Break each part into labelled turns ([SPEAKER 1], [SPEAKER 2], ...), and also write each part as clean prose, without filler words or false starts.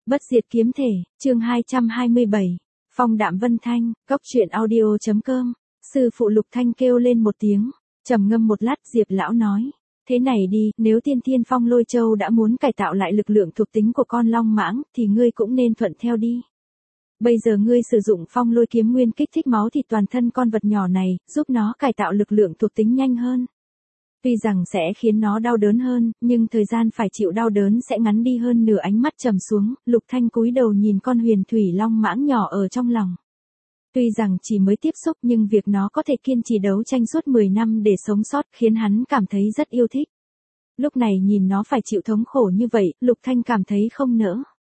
[SPEAKER 1] Bất diệt kiếm thể, chương 227. Phong đạm vân thanh, góc truyện audio.com. Sư phụ Lục Thanh kêu lên một tiếng, trầm ngâm một lát, Diệp lão nói: "Thế này đi, nếu Tiên Thiên Phong Lôi Châu đã muốn cải tạo lại lực lượng thuộc tính của con long mãng, thì ngươi cũng nên thuận theo đi. Bây giờ ngươi sử dụng Phong Lôi kiếm nguyên kích thích máu thịt toàn thân con vật nhỏ này, giúp nó cải tạo lực lượng thuộc tính nhanh hơn. Tuy rằng sẽ khiến nó đau đớn hơn, nhưng thời gian phải chịu đau đớn sẽ ngắn đi hơn nửa." Ánh mắt trầm xuống, Lục Thanh cúi đầu nhìn con huyền thủy long mãng nhỏ ở trong lòng. Tuy rằng chỉ mới tiếp xúc nhưng việc nó có thể kiên trì đấu tranh suốt 10 năm để sống sót khiến hắn cảm thấy rất yêu thích. Lúc này nhìn nó phải chịu thống khổ như vậy, Lục Thanh cảm thấy không nỡ.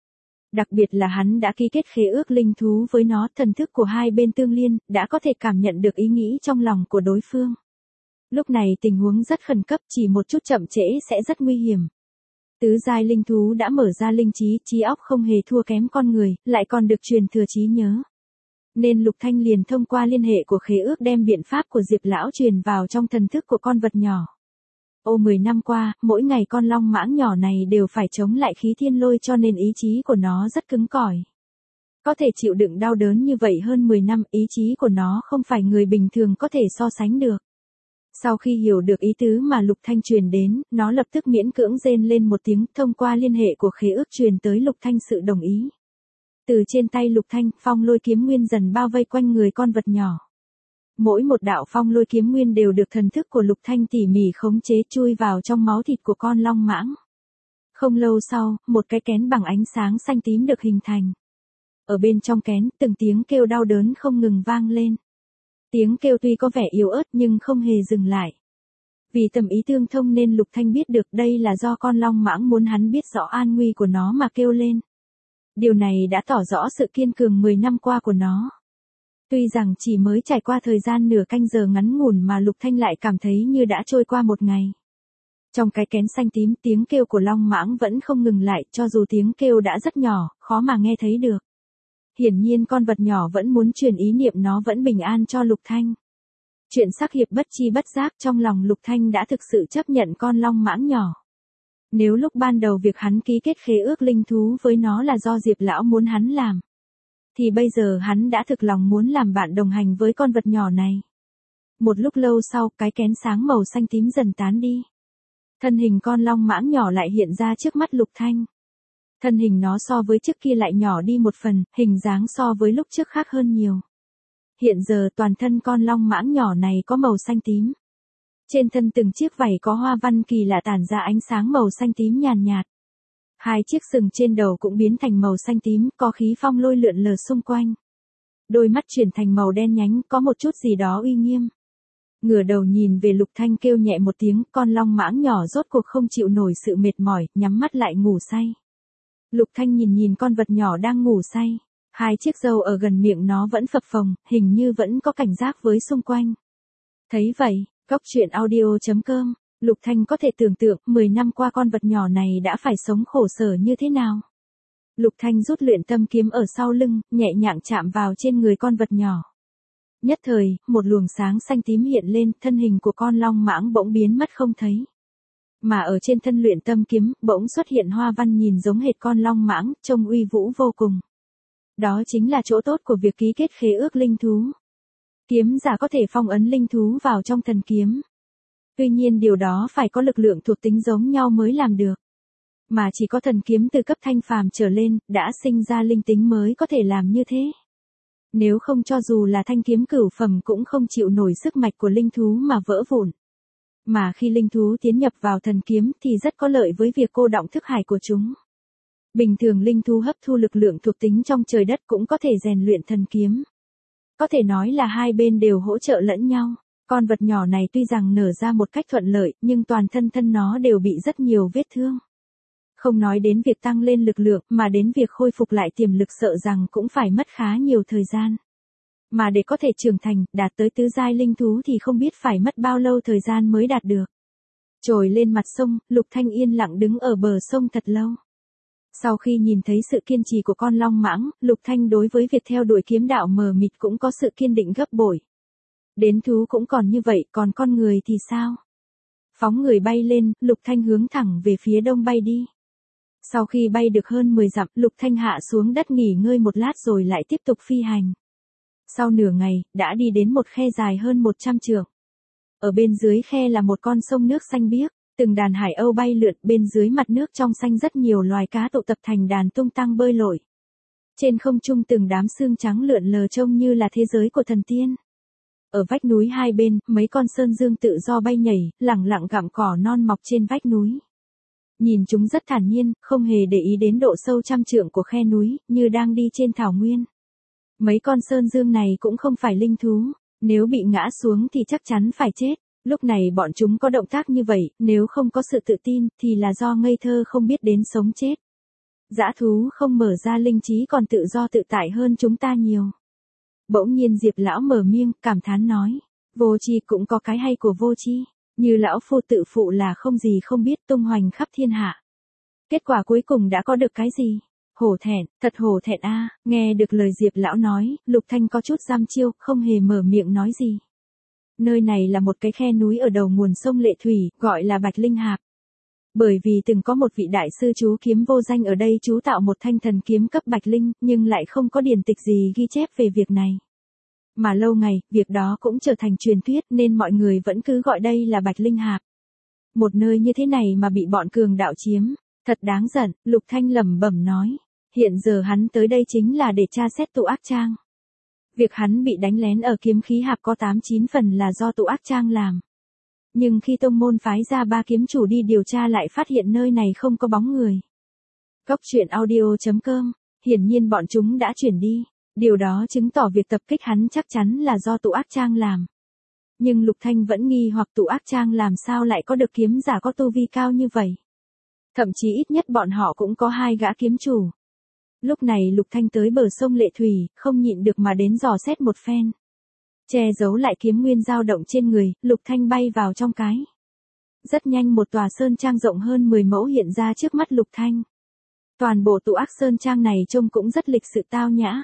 [SPEAKER 1] Đặc biệt là hắn đã ký kết khế ước linh thú với nó, thần thức của hai bên tương liên, đã có thể cảm nhận được ý nghĩ trong lòng của đối phương. Lúc này tình huống rất khẩn cấp, chỉ một chút chậm trễ sẽ rất nguy hiểm. Tứ giai linh thú đã mở ra linh trí, trí óc không hề thua kém con người, lại còn được truyền thừa trí nhớ. Nên Lục Thanh liền thông qua liên hệ của khế ước đem biện pháp của Diệp lão truyền vào trong thần thức của con vật nhỏ. 10 năm qua, mỗi ngày con long mãng nhỏ này đều phải chống lại khí thiên lôi, cho nên ý chí của nó rất cứng cỏi. Có thể chịu đựng đau đớn như vậy hơn 10 năm, ý chí của nó không phải người bình thường có thể so sánh được. Sau khi hiểu được ý tứ mà Lục Thanh truyền đến, nó lập tức miễn cưỡng rên lên một tiếng, thông qua liên hệ của khế ước truyền tới Lục Thanh sự đồng ý. Từ trên tay Lục Thanh, phong lôi kiếm nguyên dần bao vây quanh người con vật nhỏ. Mỗi một đạo phong lôi kiếm nguyên đều được thần thức của Lục Thanh tỉ mỉ khống chế chui vào trong máu thịt của con long mãng. Không lâu sau, một cái kén bằng ánh sáng xanh tím được hình thành. Ở bên trong kén, từng tiếng kêu đau đớn không ngừng vang lên. Tiếng kêu tuy có vẻ yếu ớt nhưng không hề dừng lại. Vì tâm ý tương thông nên Lục Thanh biết được đây là do con long mãng muốn hắn biết rõ an nguy của nó mà kêu lên. Điều này đã tỏ rõ sự kiên cường 10 năm qua của nó. Tuy rằng chỉ mới trải qua thời gian nửa canh giờ ngắn ngủn mà Lục Thanh lại cảm thấy như đã trôi qua một ngày. Trong cái kén xanh tím, tiếng kêu của long mãng vẫn không ngừng lại, cho dù tiếng kêu đã rất nhỏ, khó mà nghe thấy được. Hiển nhiên con vật nhỏ vẫn muốn truyền ý niệm nó vẫn bình an cho Lục Thanh. Chuyện sắc hiệp bất chi bất giác, trong lòng Lục Thanh đã thực sự chấp nhận con long mãng nhỏ. Nếu lúc ban đầu việc hắn ký kết khế ước linh thú với nó là do Diệp lão muốn hắn làm, thì bây giờ hắn đã thực lòng muốn làm bạn đồng hành với con vật nhỏ này. Một lúc lâu sau, cái kén sáng màu xanh tím dần tán đi. Thân hình con long mãng nhỏ lại hiện ra trước mắt Lục Thanh. Thân hình nó so với trước kia lại nhỏ đi một phần, hình dáng so với lúc trước khác hơn nhiều. Hiện giờ toàn thân con long mãng nhỏ này có màu xanh tím. Trên thân từng chiếc vảy có hoa văn kỳ lạ tản ra ánh sáng màu xanh tím nhàn nhạt. Hai chiếc sừng trên đầu cũng biến thành màu xanh tím, có khí phong lôi lượn lờ xung quanh. Đôi mắt chuyển thành màu đen nhánh, có một chút gì đó uy nghiêm. Ngửa đầu nhìn về Lục Thanh kêu nhẹ một tiếng, con long mãng nhỏ rốt cuộc không chịu nổi sự mệt mỏi, nhắm mắt lại ngủ say. Lục Thanh nhìn con vật nhỏ đang ngủ say. Hai chiếc râu ở gần miệng nó vẫn phập phồng, hình như vẫn có cảnh giác với xung quanh. Thấy vậy, góc truyện audio.com, Lục Thanh có thể tưởng tượng 10 năm qua con vật nhỏ này đã phải sống khổ sở như thế nào. Lục Thanh rút luyện tâm kiếm ở sau lưng, nhẹ nhàng chạm vào trên người con vật nhỏ. Nhất thời, một luồng sáng xanh tím hiện lên, thân hình của con long mãng bỗng biến mất không thấy. Mà ở trên thân luyện tâm kiếm, bỗng xuất hiện hoa văn nhìn giống hệt con long mãng, trông uy vũ vô cùng. Đó chính là chỗ tốt của việc ký kết khế ước linh thú. Kiếm giả có thể phong ấn linh thú vào trong thần kiếm. Tuy nhiên điều đó phải có lực lượng thuộc tính giống nhau mới làm được. Mà chỉ có thần kiếm từ cấp thanh phàm trở lên, đã sinh ra linh tính mới có thể làm như thế. Nếu không cho dù là thanh kiếm cửu phẩm cũng không chịu nổi sức mạch của linh thú mà vỡ vụn. Mà khi linh thú tiến nhập vào thần kiếm thì rất có lợi với việc cô đọng thức hải của chúng. Bình thường linh thú hấp thu lực lượng thuộc tính trong trời đất cũng có thể rèn luyện thần kiếm. Có thể nói là hai bên đều hỗ trợ lẫn nhau. Con vật nhỏ này tuy rằng nở ra một cách thuận lợi, nhưng toàn thân nó đều bị rất nhiều vết thương. Không nói đến việc tăng lên lực lượng, mà đến việc khôi phục lại tiềm lực sợ rằng cũng phải mất khá nhiều thời gian. Mà để có thể trưởng thành, đạt tới tứ giai linh thú thì không biết phải mất bao lâu thời gian mới đạt được. Trồi lên mặt sông, Lục Thanh yên lặng đứng ở bờ sông thật lâu. Sau khi nhìn thấy sự kiên trì của con long mãng, Lục Thanh đối với việc theo đuổi kiếm đạo mờ mịt cũng có sự kiên định gấp bội. Đến thú cũng còn như vậy, còn con người thì sao? Phóng người bay lên, Lục Thanh hướng thẳng về phía đông bay đi. Sau khi bay được hơn 10 dặm, Lục Thanh hạ xuống đất nghỉ ngơi một lát rồi lại tiếp tục phi hành. Sau nửa ngày, đã đi đến một khe dài hơn 100 trượng. Ở bên dưới khe là một con sông nước xanh biếc, từng đàn hải âu bay lượn, bên dưới mặt nước trong xanh rất nhiều loài cá tụ tập thành đàn tung tăng bơi lội. Trên không trung từng đám sương trắng lượn lờ trông như là thế giới của thần tiên. Ở vách núi hai bên, mấy con sơn dương tự do bay nhảy, lẳng lặng gặm cỏ non mọc trên vách núi. Nhìn chúng rất thản nhiên, không hề để ý đến độ sâu trăm trượng của khe núi, như đang đi trên thảo nguyên. Mấy con sơn dương này cũng không phải linh thú, nếu bị ngã xuống thì chắc chắn phải chết. Lúc này bọn chúng có động tác như vậy, nếu không có sự tự tin, thì là do ngây thơ không biết đến sống chết. Dã thú không mở ra linh trí còn tự do tự tại hơn chúng ta nhiều. Bỗng nhiên Diệp lão mở miệng, cảm thán nói, vô tri cũng có cái hay của vô tri, như lão phu tự phụ là không gì không biết tung hoành khắp thiên hạ. Kết quả cuối cùng đã có được cái gì? Hổ thẹn, thật hổ thẹn a. Nghe được lời Diệp lão nói, Lục Thanh có chút giam chiêu, không hề mở miệng nói gì. Nơi này là một cái khe núi ở đầu nguồn sông Lệ Thủy, gọi là Bạch Linh Hạp. Bởi vì từng có một vị đại sư chú kiếm vô danh ở đây chú tạo một thanh thần kiếm cấp Bạch Linh, nhưng lại không có điển tịch gì ghi chép về việc này. Mà lâu ngày, việc đó cũng trở thành truyền thuyết nên mọi người vẫn cứ gọi đây là Bạch Linh Hạp. Một nơi như thế này mà bị bọn cường đạo chiếm, thật đáng giận, Lục Thanh lẩm bẩm nói. Hiện giờ hắn tới đây chính là để tra xét Tụ Ác Trang. Việc hắn bị đánh lén ở kiếm khí hạp có 8-9 phần là do Tụ Ác Trang làm. Nhưng khi tông môn phái ra 3 kiếm chủ đi điều tra lại phát hiện nơi này không có bóng người. Cốc truyện audio.com, hiển nhiên bọn chúng đã chuyển đi. Điều đó chứng tỏ việc tập kích hắn chắc chắn là do Tụ Ác Trang làm. Nhưng Lục Thanh vẫn nghi hoặc Tụ Ác Trang làm sao lại có được kiếm giả có tu vi cao như vậy. Thậm chí ít nhất bọn họ cũng có 2 gã kiếm chủ. Lúc này Lục Thanh tới bờ sông Lệ Thủy, không nhịn được mà đến dò xét một phen. Che giấu lại kiếm nguyên dao động trên người, Lục Thanh bay vào trong cái. Rất nhanh một tòa sơn trang rộng hơn 10 mẫu hiện ra trước mắt Lục Thanh. Toàn bộ Tụ Ác Sơn Trang này trông cũng rất lịch sự tao nhã.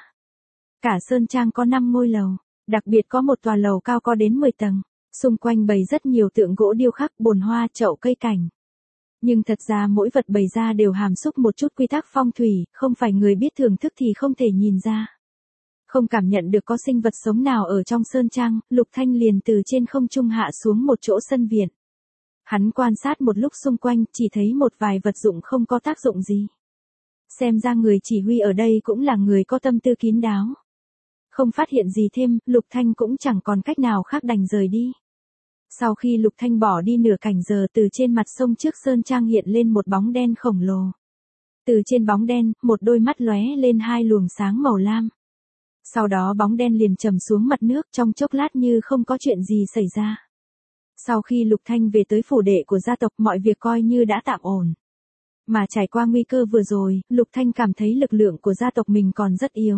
[SPEAKER 1] Cả sơn trang có 5 ngôi lầu, đặc biệt có một tòa lầu cao có đến 10 tầng, xung quanh bày rất nhiều tượng gỗ điêu khắc, bồn hoa, chậu cây cảnh. Nhưng thật ra mỗi vật bày ra đều hàm xúc một chút quy tắc phong thủy, không phải người biết thưởng thức thì không thể nhìn ra. Không cảm nhận được có sinh vật sống nào ở trong sơn trang, Lục Thanh liền từ trên không trung hạ xuống một chỗ sân viện. Hắn quan sát một lúc xung quanh, chỉ thấy một vài vật dụng không có tác dụng gì. Xem ra người chỉ huy ở đây cũng là người có tâm tư kín đáo. Không phát hiện gì thêm, Lục Thanh cũng chẳng còn cách nào khác đành rời đi. Sau khi Lục Thanh bỏ đi nửa canh giờ, từ trên mặt sông trước sơn trang hiện lên một bóng đen khổng lồ. Từ trên bóng đen, một đôi mắt lóe lên 2 luồng sáng màu lam. Sau đó bóng đen liền trầm xuống mặt nước, trong chốc lát như không có chuyện gì xảy ra. Sau khi Lục Thanh về tới phủ đệ của gia tộc, mọi việc coi như đã tạm ổn. Mà trải qua nguy cơ vừa rồi, Lục Thanh cảm thấy lực lượng của gia tộc mình còn rất yếu.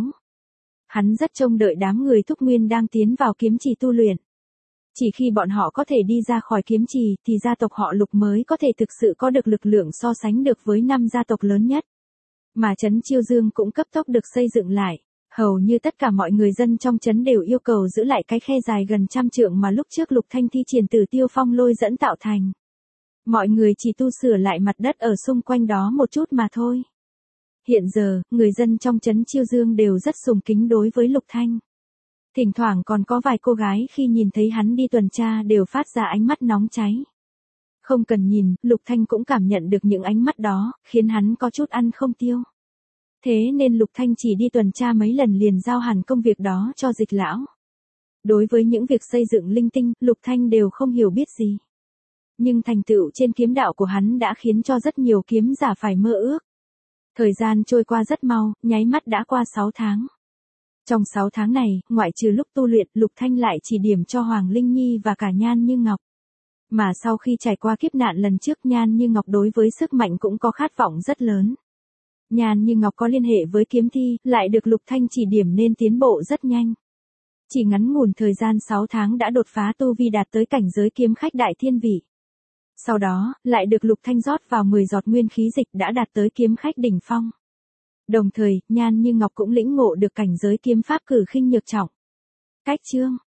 [SPEAKER 1] Hắn rất trông đợi đám người Thúc Nguyên đang tiến vào kiếm trì tu luyện. Chỉ khi bọn họ có thể đi ra khỏi kiếm trì thì gia tộc họ Lục mới có thể thực sự có được lực lượng so sánh được với 5 gia tộc lớn nhất. Mà trấn Chiêu Dương cũng cấp tốc được xây dựng lại. Hầu như tất cả mọi người dân trong trấn đều yêu cầu giữ lại cái khe dài gần 100 trượng mà lúc trước Lục Thanh thi triển Tử Tiêu Phong lôi dẫn tạo thành. Mọi người chỉ tu sửa lại mặt đất ở xung quanh đó một chút mà thôi. Hiện giờ, người dân trong trấn Chiêu Dương đều rất sùng kính đối với Lục Thanh. Thỉnh thoảng còn có vài cô gái khi nhìn thấy hắn đi tuần tra đều phát ra ánh mắt nóng cháy. Không cần nhìn, Lục Thanh cũng cảm nhận được những ánh mắt đó, khiến hắn có chút ăn không tiêu. Thế nên Lục Thanh chỉ đi tuần tra mấy lần liền giao hẳn công việc đó cho Dịch lão. Đối với những việc xây dựng linh tinh, Lục Thanh đều không hiểu biết gì. Nhưng thành tựu trên kiếm đạo của hắn đã khiến cho rất nhiều kiếm giả phải mơ ước. Thời gian trôi qua rất mau, nháy mắt đã qua 6 tháng. Trong 6 tháng này, ngoại trừ lúc tu luyện, Lục Thanh lại chỉ điểm cho Hoàng Linh Nhi và cả Nhan Như Ngọc. Mà sau khi trải qua kiếp nạn lần trước, Nhan Như Ngọc đối với sức mạnh cũng có khát vọng rất lớn. Nhan Như Ngọc có liên hệ với kiếm thi, lại được Lục Thanh chỉ điểm nên tiến bộ rất nhanh. Chỉ ngắn ngủn thời gian 6 tháng đã đột phá tu vi đạt tới cảnh giới kiếm khách đại thiên vị. Sau đó, lại được Lục Thanh rót vào 10 giọt nguyên khí dịch đã đạt tới kiếm khách đỉnh phong. Đồng thời, Nhan Như Ngọc cũng lĩnh ngộ được cảnh giới kiếm pháp cử khinh nhược trọng. Cách chương